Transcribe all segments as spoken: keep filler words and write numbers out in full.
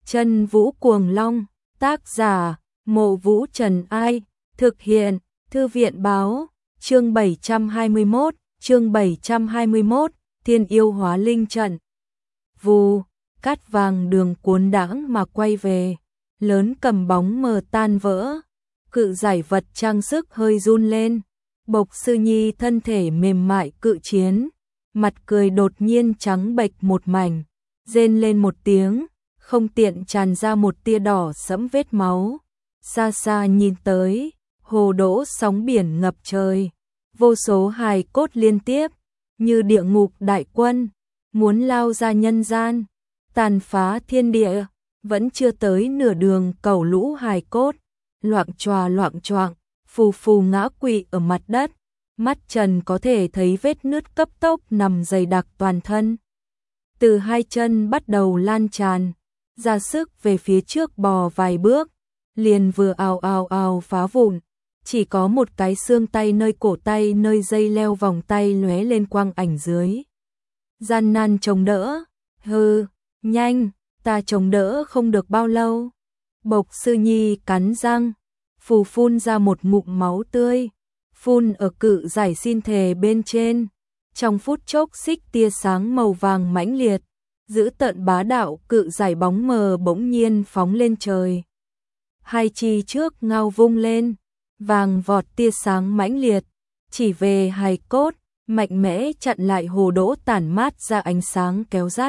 Chân Vũ Cuồng Long, tác giả, Mộ Vũ Trần Ai, thực hiện, Thư viện Báo, chương bảy trăm hai mươi mốt, chương bảy trăm hai mươi mốt, Thiên Yêu Hóa Linh Trận. Vù, cát vàng đường cuốn đãng mà quay về, lớn cầm bóng mờ tan vỡ, cự giải vật trang sức hơi run lên, Bộc Sư Nhi thân thể mềm mại cự chiến, mặt cười đột nhiên trắng bệch một mảnh, rên lên một tiếng, không tiện tràn ra một tia đỏ sẫm vết máu. Xa xa nhìn tới, hồ đỗ sóng biển ngập trời, vô số hài cốt liên tiếp, như địa ngục đại quân, muốn lao ra nhân gian, tàn phá thiên địa, vẫn chưa tới nửa đường cầu lũ hài cốt, loạng choạng loạng choạng, phù phù ngã quỵ ở mặt đất, mắt Trần có thể thấy vết nứt cấp tốc nằm dày đặc toàn thân. Từ hai chân bắt đầu lan tràn, ra sức về phía trước bò vài bước, liền vừa ào ào ào phá vụn, chỉ có một cái xương tay nơi cổ tay nơi dây leo vòng tay lóe lên quang ảnh dưới. Gian nan chống đỡ, hừ, nhanh, ta chống đỡ không được bao lâu. Bộc Sư Nhi cắn răng, phù phun ra một ngụm máu tươi, phun ở cự giải xin thề bên trên. Trong phút chốc xích tia sáng màu vàng mãnh liệt, giữ tận bá đạo cự giải bóng mờ bỗng nhiên phóng lên trời. Hai chi trước ngao vung lên, vàng vọt tia sáng mãnh liệt, chỉ về hài cốt, mạnh mẽ chặn lại hồ đỗ tản mát ra ánh sáng kéo dắt.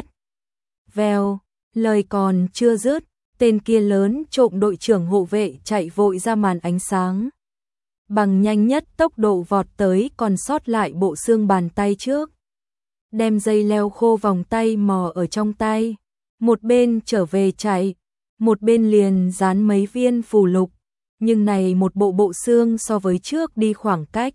Vèo, lời còn chưa dứt, tên kia lớn trộm đội trưởng hộ vệ chạy vội ra màn ánh sáng. Bằng nhanh nhất tốc độ vọt tới còn sót lại bộ xương bàn tay trước. Đem dây leo khô vòng tay mò ở trong tay, một bên trở về chạy, một bên liền dán mấy viên phù lục, nhưng này một bộ bộ xương so với trước đi khoảng cách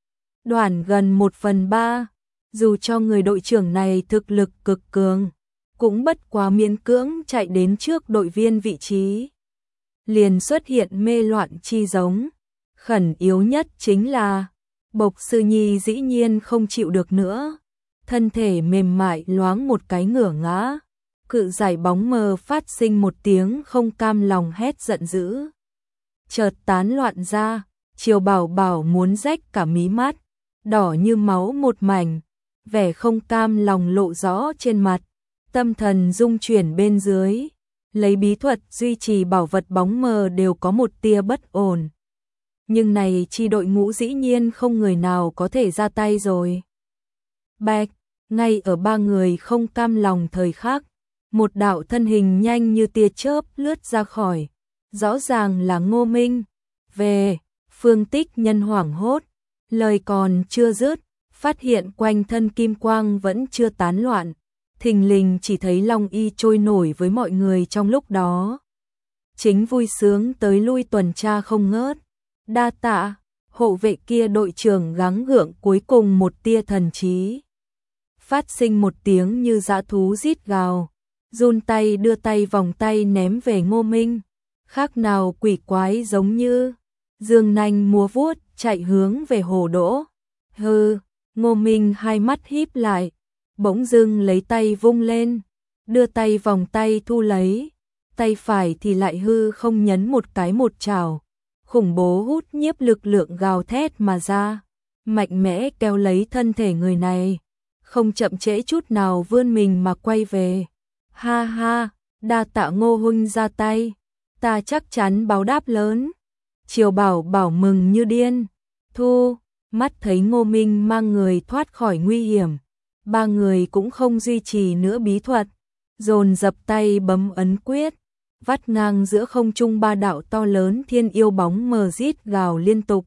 đoạn gần một phần ba, dù cho người đội trưởng này thực lực cực cường, cũng bất quá miễn cưỡng chạy đến trước đội viên vị trí. Liền xuất hiện mê loạn chi giống, khẩn yếu nhất chính là, Bộc Sư Nhi dĩ nhiên không chịu được nữa, thân thể mềm mại loáng một cái ngửa ngã, cự giải bóng mờ phát sinh một tiếng không cam lòng hét giận dữ. Chợt tán loạn ra, Triều Bảo Bảo muốn rách cả mí mắt, đỏ như máu một mảnh, vẻ không cam lòng lộ rõ trên mặt, tâm thần rung chuyển bên dưới, lấy bí thuật duy trì bảo vật bóng mờ đều có một tia bất ổn. Nhưng này chi đội ngũ dĩ nhiên không người nào có thể ra tay rồi. Bạch, ngay ở ba người không cam lòng thời khắc, một đạo thân hình nhanh như tia chớp lướt ra khỏi, rõ ràng là Ngô Minh. Về, Phương Tích Nhân hoảng hốt, lời còn chưa dứt, phát hiện quanh thân kim quang vẫn chưa tán loạn, thình lình chỉ thấy Long Y trôi nổi với mọi người trong lúc đó. Chính vui sướng tới lui tuần tra không ngớt. Đa tạ, hộ vệ kia đội trưởng gắng gượng cuối cùng một tia thần trí. Phát sinh một tiếng như dã thú rít gào, run tay đưa tay vòng tay ném về Ngô Minh, khác nào quỷ quái giống như dương nanh múa vuốt chạy hướng về hồ đỗ. Hừ, Ngô Minh hai mắt híp lại, bỗng dưng lấy tay vung lên, đưa tay vòng tay thu lấy, tay phải thì lại hư không nhấn một cái một chảo, khủng bố hút nhiếp lực lượng gào thét mà ra, mạnh mẽ kéo lấy thân thể người này, không chậm trễ chút nào vươn mình mà quay về. Ha ha, đa tạ Ngô huynh ra tay, ta chắc chắn báo đáp lớn. Triều Bảo Bảo mừng như điên, thu, mắt thấy Ngô Minh mang người thoát khỏi nguy hiểm, ba người cũng không duy trì nữa bí thuật, dồn dập tay bấm ấn quyết, vắt ngang giữa không trung ba đạo to lớn thiên yêu bóng mờ rít gào liên tục.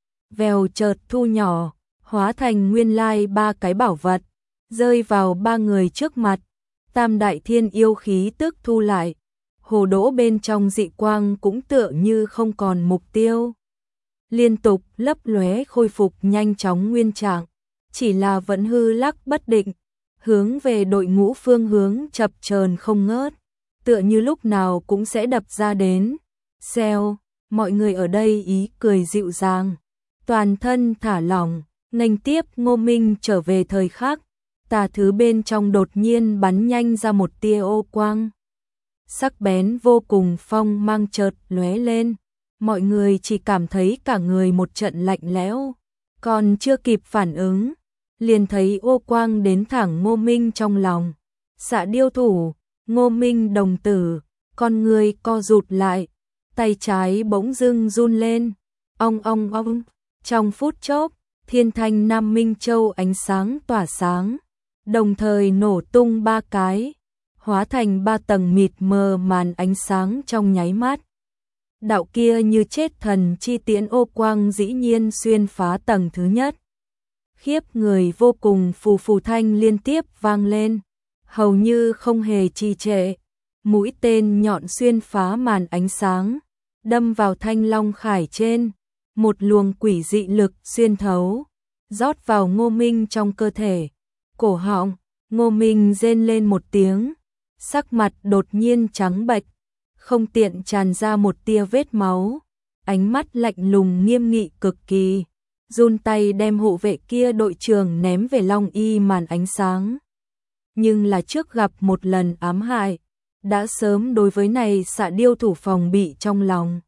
Vèo chợt thu nhỏ, hóa thành nguyên lai ba cái bảo vật, rơi vào ba người trước mặt, tam đại thiên yêu khí tức thu lại, hồ đỗ bên trong dị quang cũng tựa như không còn mục tiêu. Liên tục lấp lóe khôi phục nhanh chóng nguyên trạng, chỉ là vẫn hư lắc bất định, hướng về đội ngũ phương hướng chập chờn không ngớt, tựa như lúc nào cũng sẽ đập ra đến. Xèo, mọi người ở đây ý cười dịu dàng, toàn thân thả lỏng, nghênh tiếp Ngô Minh trở về thời khắc, tà thứ bên trong đột nhiên bắn nhanh ra một tia ô quang. sắc bén vô cùng phong mang chợt lóe lên, mọi người chỉ cảm thấy cả người một trận lạnh lẽo, còn chưa kịp phản ứng, liền thấy ô quang đến thẳng Ngô Minh trong lòng. Xạ điêu thủ, Ngô Minh đồng tử, con người co rụt lại, tay trái bỗng dưng run lên, ong ong ong, trong phút chốc, thiên thanh Nam Minh Châu ánh sáng tỏa sáng, đồng thời nổ tung ba cái, hóa thành ba tầng mịt mờ màn ánh sáng trong nháy mắt. Đạo kia như chết thần chi tiễn ô quang dĩ nhiên xuyên phá tầng thứ nhất. Khiếp người vô cùng, phù phù thanh liên tiếp vang lên, hầu như không hề trì trệ. Mũi tên nhọn xuyên phá màn ánh sáng, đâm vào thanh long khải trên, một luồng quỷ dị lực xuyên thấu, rót vào Ngô Minh trong cơ thể. Cổ họng, Ngô Minh rên lên một tiếng, sắc mặt đột nhiên trắng bệch, không tiện tràn ra một tia vết máu, ánh mắt lạnh lùng nghiêm nghị cực kỳ, run tay đem hộ vệ kia đội trưởng ném về Long Y màn ánh sáng. Nhưng là trước gặp một lần ám hại, đã sớm đối với này xạ điêu thủ phòng bị trong lòng.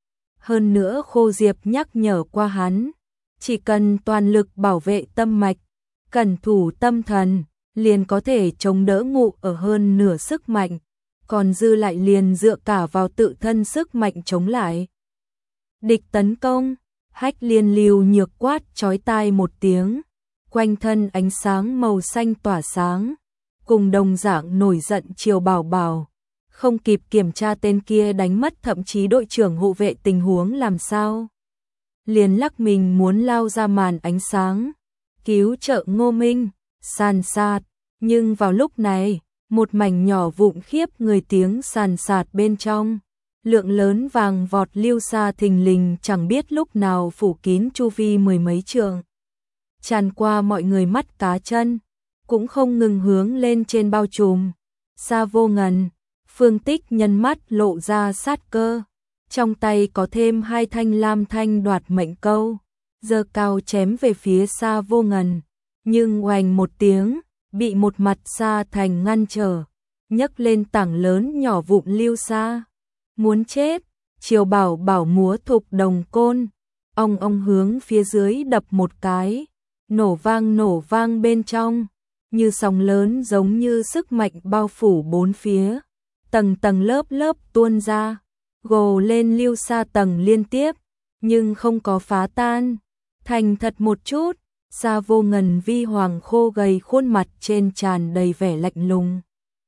Hơn nữa Khô Diệp nhắc nhở qua hắn, chỉ cần toàn lực bảo vệ tâm mạch, cẩn thủ tâm thần, liền có thể chống đỡ ngụ ở hơn nửa sức mạnh, còn dư lại liền dựa cả vào tự thân sức mạnh chống lại. Địch tấn công, Hách Liên Lưu nhược quát chói tai một tiếng, quanh thân ánh sáng màu xanh tỏa sáng, cùng đồng dạng nổi giận Triều Bảo Bảo, không kịp kiểm tra tên kia đánh mất thậm chí đội trưởng hộ vệ tình huống làm sao. Liền lắc mình muốn lao ra màn ánh sáng, cứu trợ Ngô Minh, sàn sạt, nhưng vào lúc này, một mảnh nhỏ vụn khiếp người tiếng sàn sạt bên trong, lượng lớn vàng vọt lưu xa thình lình chẳng biết lúc nào phủ kín chu vi mười mấy trượng, tràn qua mọi người mắt cá chân, cũng không ngừng hướng lên trên bao trùm. Xa Vô Ngần, Phương Tích nhân mắt lộ ra sát cơ, trong tay có thêm hai thanh lam thanh đoạt mệnh câu, giơ cao chém về phía Xa Vô Ngần, nhưng oành một tiếng, bị một mặt Sa Thành ngăn trở, nhấc lên tảng lớn nhỏ vụn lưu xa. Muốn chết, Triều Bảo Bảo múa thục đồng côn, ong ong hướng phía dưới đập một cái, nổ vang nổ vang bên trong, như sóng lớn giống như sức mạnh bao phủ bốn phía, tầng tầng lớp lớp tuôn ra, gồ lên lưu xa tầng liên tiếp, nhưng không có phá tan. Thành thật một chút, Xa Vô Ngần vi hoàng khô gầy khuôn mặt trên tràn đầy vẻ lạnh lùng.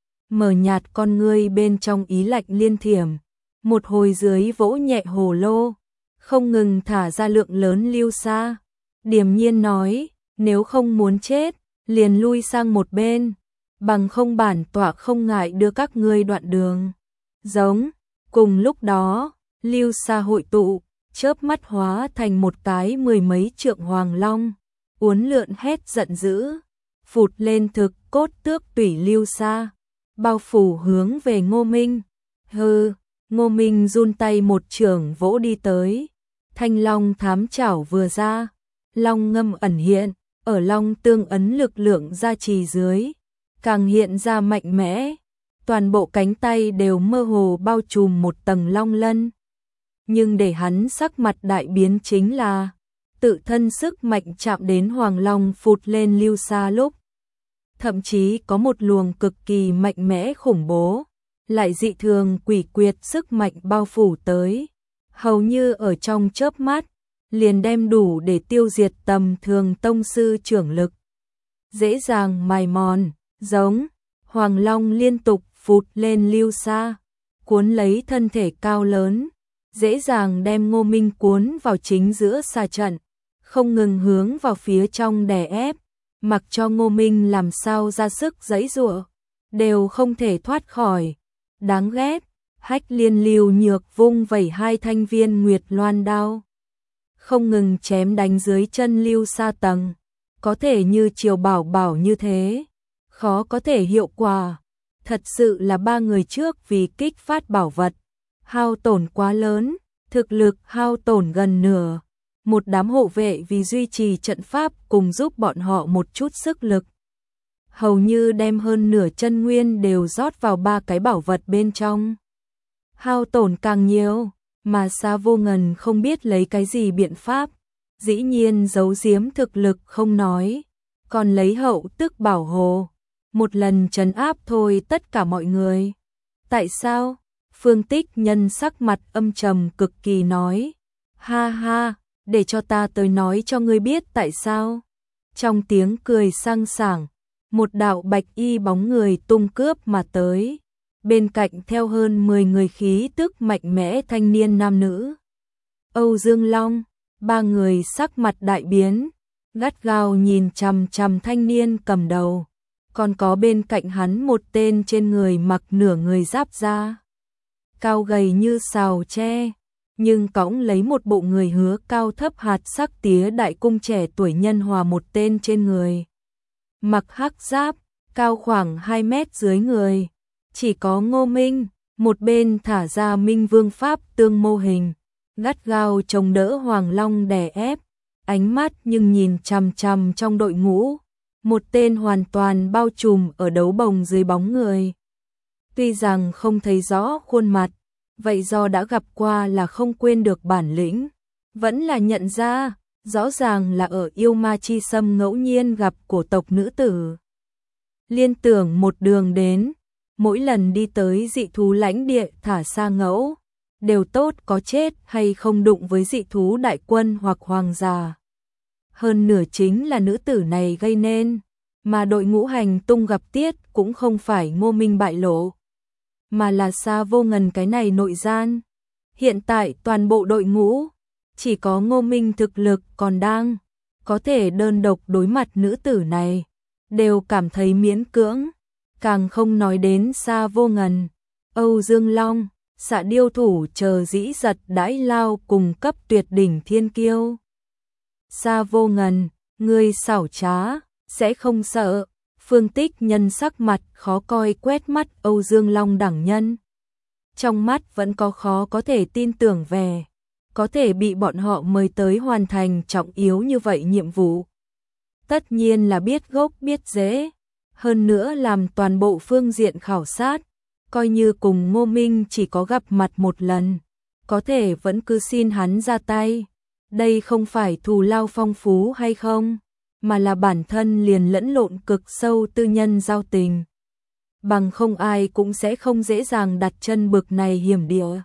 Mở nhạt con ngươi bên trong ý lạnh liên thiểm, một hồi dưới vỗ nhẹ hồ lô, không ngừng thả ra lượng lớn lưu xa. Điềm nhiên nói, nếu không muốn chết, liền lui sang một bên, bằng không bản tọa không ngại đưa các ngươi đoạn đường. Giống, cùng lúc đó, lưu xa hội tụ, chớp mắt hóa thành một cái mười mấy trượng hoàng long, uốn lượn hét giận dữ, phụt lên thực cốt tước tủy lưu xa, bao phủ hướng về Ngô Minh. Hừ, Ngô Minh run tay một chưởng vỗ đi tới, thanh long thám chảo vừa ra, long ngâm ẩn hiện, ở long tương ấn lực lượng gia trì dưới, càng hiện ra mạnh mẽ, toàn bộ cánh tay đều mơ hồ bao trùm một tầng long lân. Nhưng để hắn sắc mặt đại biến chính là, tự thân sức mạnh chạm đến hoàng long phụt lên lưu xa lúc, thậm chí có một luồng cực kỳ mạnh mẽ khủng bố, lại dị thường quỷ quyệt sức mạnh bao phủ tới, hầu như ở trong chớp mắt, liền đem đủ để tiêu diệt tầm thường tông sư trưởng lực. Dễ dàng mài mòn, giống, hoàng long liên tục phụt lên lưu xa, cuốn lấy thân thể cao lớn, dễ dàng đem Ngô Minh cuốn vào chính giữa xa trận, không ngừng hướng vào phía trong đè ép, mặc cho Ngô Minh làm sao ra sức giãy giụa, đều không thể thoát khỏi. Đáng ghét, Hách Liên Lưu nhược vung vẩy hai thanh viên nguyệt loan đao, không ngừng chém đánh dưới chân lưu xa tầng, có thể như Triều Bảo Bảo như thế, khó có thể hiệu quả. Thật sự là ba người trước vì kích phát bảo vật, hao tổn quá lớn, thực lực hao tổn gần nửa. Một đám hộ vệ vì duy trì trận pháp cùng giúp bọn họ một chút sức lực. hầu như đem hơn nửa chân nguyên đều rót vào ba cái bảo vật bên trong. Hao tổn càng nhiều, mà Sa Vô Ngần không biết lấy cái gì biện pháp, dĩ nhiên giấu giếm thực lực không nói, còn lấy hậu tức bảo hộ, một lần trấn áp thôi tất cả mọi người. Tại sao? Phương Tích Nhân sắc mặt âm trầm cực kỳ nói, ha ha, để cho ta tới nói cho ngươi biết tại sao. Trong tiếng cười sang sảng, một đạo bạch y bóng người tung cướp mà tới, bên cạnh theo hơn mười người khí tức mạnh mẽ thanh niên nam nữ. Âu Dương Long, ba người sắc mặt đại biến, gắt gao nhìn chằm chằm thanh niên cầm đầu, còn có bên cạnh hắn một tên trên người mặc nửa người giáp da, cao gầy như sào tre, nhưng cõng lấy một bộ người hứa cao thấp hạt sắc tía đại cung trẻ tuổi nhân hòa một tên trên người. Mặc hắc giáp, cao khoảng hai mét dưới người, chỉ có Ngô Minh, một bên thả ra Minh Vương Pháp tương mô hình, gắt gao chống đỡ Hoàng Long đè ép, ánh mắt nhưng nhìn chằm chằm trong đội ngũ, một tên hoàn toàn bao trùm ở đấu bồng dưới bóng người. Tuy rằng không thấy rõ khuôn mặt, vậy do đã gặp qua là không quên được bản lĩnh, vẫn là nhận ra, rõ ràng là ở yêu ma chi xâm ngẫu nhiên gặp cổ tộc nữ tử. Liên tưởng một đường đến, mỗi lần đi tới dị thú lãnh địa thả xa ngẫu, đều tốt có chết hay không đụng với dị thú đại quân hoặc hoàng gia. Hơn nửa chính là nữ tử này gây nên, mà đội ngũ hành tung gặp tiết cũng không phải Ngô Minh bại lộ, mà là Sa Vô Ngần cái này nội gian. Hiện tại toàn bộ đội ngũ, chỉ có Ngô Minh thực lực còn đang, có thể đơn độc đối mặt nữ tử này, đều cảm thấy miễn cưỡng, càng không nói đến Sa Vô Ngần, Âu Dương Long, Xạ Điêu Thủ chờ dĩ giật đãi lao cùng cấp tuyệt đỉnh thiên kiêu. Sa Vô Ngần, ngươi xảo trá, sẽ không sợ. Phương Tích Nhân sắc mặt khó coi quét mắt Âu Dương Long đẳng nhân. Trong mắt vẫn có khó có thể tin tưởng về, có thể bị bọn họ mời tới hoàn thành trọng yếu như vậy nhiệm vụ. Tất nhiên là biết gốc biết rễ, hơn nữa làm toàn bộ phương diện khảo sát, coi như cùng Ngô Minh chỉ có gặp mặt một lần, có thể vẫn cứ xin hắn ra tay. Đây không phải thù lao phong phú hay không, mà là bản thân liền lẫn lộn cực sâu tư nhân giao tình. Bằng không ai cũng sẽ không dễ dàng đặt chân bực này hiểm địa.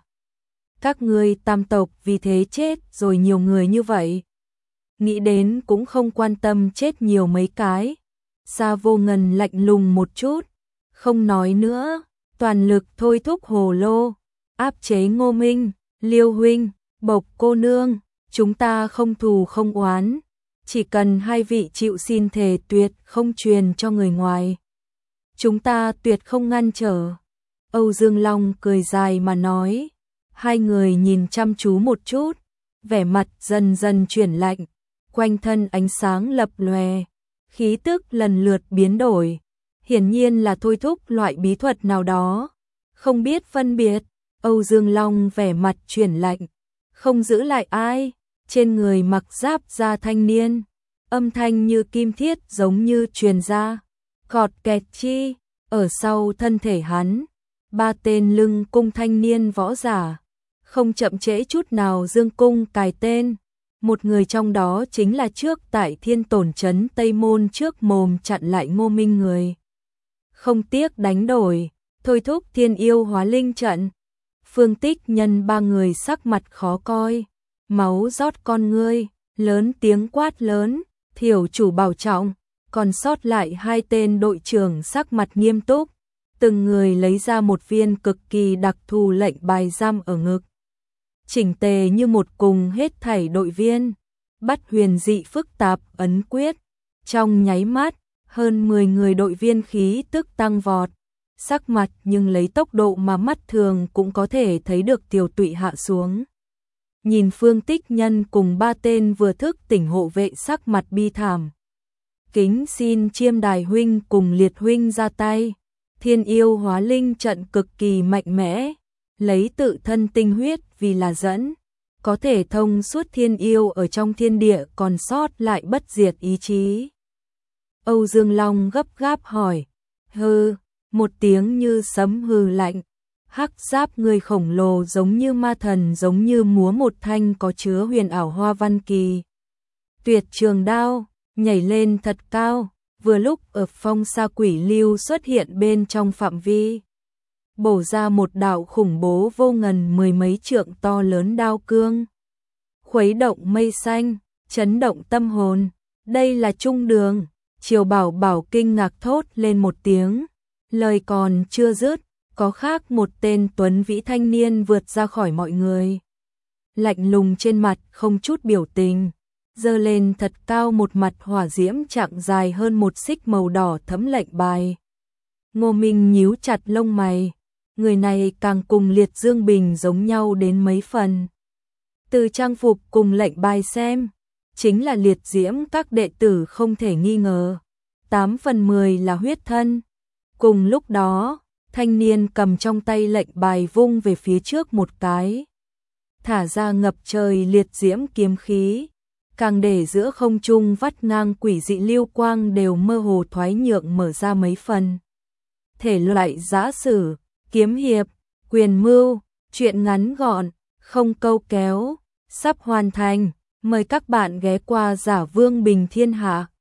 Các ngươi tam tộc vì thế chết rồi nhiều người như vậy. Nghĩ đến cũng không quan tâm chết nhiều mấy cái. Sa Vô Ngần lạnh lùng một chút, không nói nữa, toàn lực thôi thúc hồ lô, áp chế Ngô Minh, Liêu huynh, Bộc cô nương, chúng ta không thù không oán. Chỉ cần hai vị chịu xin thề tuyệt không truyền cho người ngoài, chúng ta tuyệt không ngăn trở. Âu Dương Long cười dài mà nói. Hai người nhìn chăm chú một chút, vẻ mặt dần dần chuyển lạnh, quanh thân ánh sáng lập lòe, khí tức lần lượt biến đổi, hiển nhiên là thôi thúc loại bí thuật nào đó, không biết phân biệt. Âu Dương Long vẻ mặt chuyển lạnh, không giữ lại ai. Trên người mặc giáp da thanh niên, âm thanh như kim thiết giống như truyền ra, cọt kẹt chi, ở sau thân thể hắn, ba tên lưng cung thanh niên võ giả, không chậm trễ chút nào dương cung cài tên, một người trong đó chính là trước tại Thiên Tổn trấn Tây Môn trước mồm chặn lại Ngô Minh người. Không tiếc đánh đổi, thôi thúc Thiên Yêu Hóa Linh trận. Phương Tích Nhân ba người sắc mặt khó coi, máu rót con ngươi, lớn tiếng quát lớn, thiểu chủ bảo trọng, còn sót lại hai tên đội trưởng sắc mặt nghiêm túc, từng người lấy ra một viên cực kỳ đặc thù lệnh bài giam ở ngực. Chỉnh tề như một cùng hết thảy đội viên, bắt huyền dị phức tạp ấn quyết, trong nháy mắt, hơn mười người đội viên khí tức tăng vọt, sắc mặt nhưng lấy tốc độ mà mắt thường cũng có thể thấy được tiều tụy hạ xuống. Nhìn Phương Tích Nhân cùng ba tên vừa thức tỉnh hộ vệ sắc mặt bi thảm. Kính xin Chiêm Đài huynh cùng Liệt huynh ra tay. Thiên Yêu Hóa Linh trận cực kỳ mạnh mẽ, lấy tự thân tinh huyết vì là dẫn, có thể thông suốt thiên yêu ở trong thiên địa còn sót lại bất diệt ý chí. Âu Dương Long gấp gáp hỏi. Hừ, một tiếng như sấm hừ lạnh. Hắc giáp người khổng lồ giống như ma thần, giống như múa một thanh có chứa huyền ảo hoa văn kỳ. Tuyệt trường đao, nhảy lên thật cao, vừa lúc ở phong sa quỷ lưu xuất hiện bên trong phạm vi. Bổ ra một đạo khủng bố vô ngần mười mấy trượng to lớn đao cương. Khuấy động mây xanh, chấn động tâm hồn. Đây là trung đường. Triều Bảo Bảo kinh ngạc thốt lên một tiếng. Lời còn chưa dứt, có khác một tên tuấn vĩ thanh niên vượt ra khỏi mọi người. Lạnh lùng trên mặt không chút biểu tình, giơ lên thật cao một mặt hỏa diễm chặng dài hơn một xích màu đỏ thấm lệnh bài. Ngô Minh nhíu chặt lông mày, người này càng cùng Liệt Dương Bình giống nhau đến mấy phần. Từ trang phục cùng lệnh bài xem, chính là liệt diễm các đệ tử không thể nghi ngờ. Tám phần mười là huyết thân. Cùng lúc đó, thanh niên cầm trong tay lệnh bài vung về phía trước một cái. Thả ra ngập trời liệt diễm kiếm khí. Càng để giữa không trung vắt ngang quỷ dị lưu quang đều mơ hồ thoái nhượng mở ra mấy phần. Thể loại giã sử, kiếm hiệp, quyền mưu, truyện ngắn gọn, không câu kéo, sắp hoàn thành. Mời các bạn ghé qua Giả Vương Bình Thiên Hạ.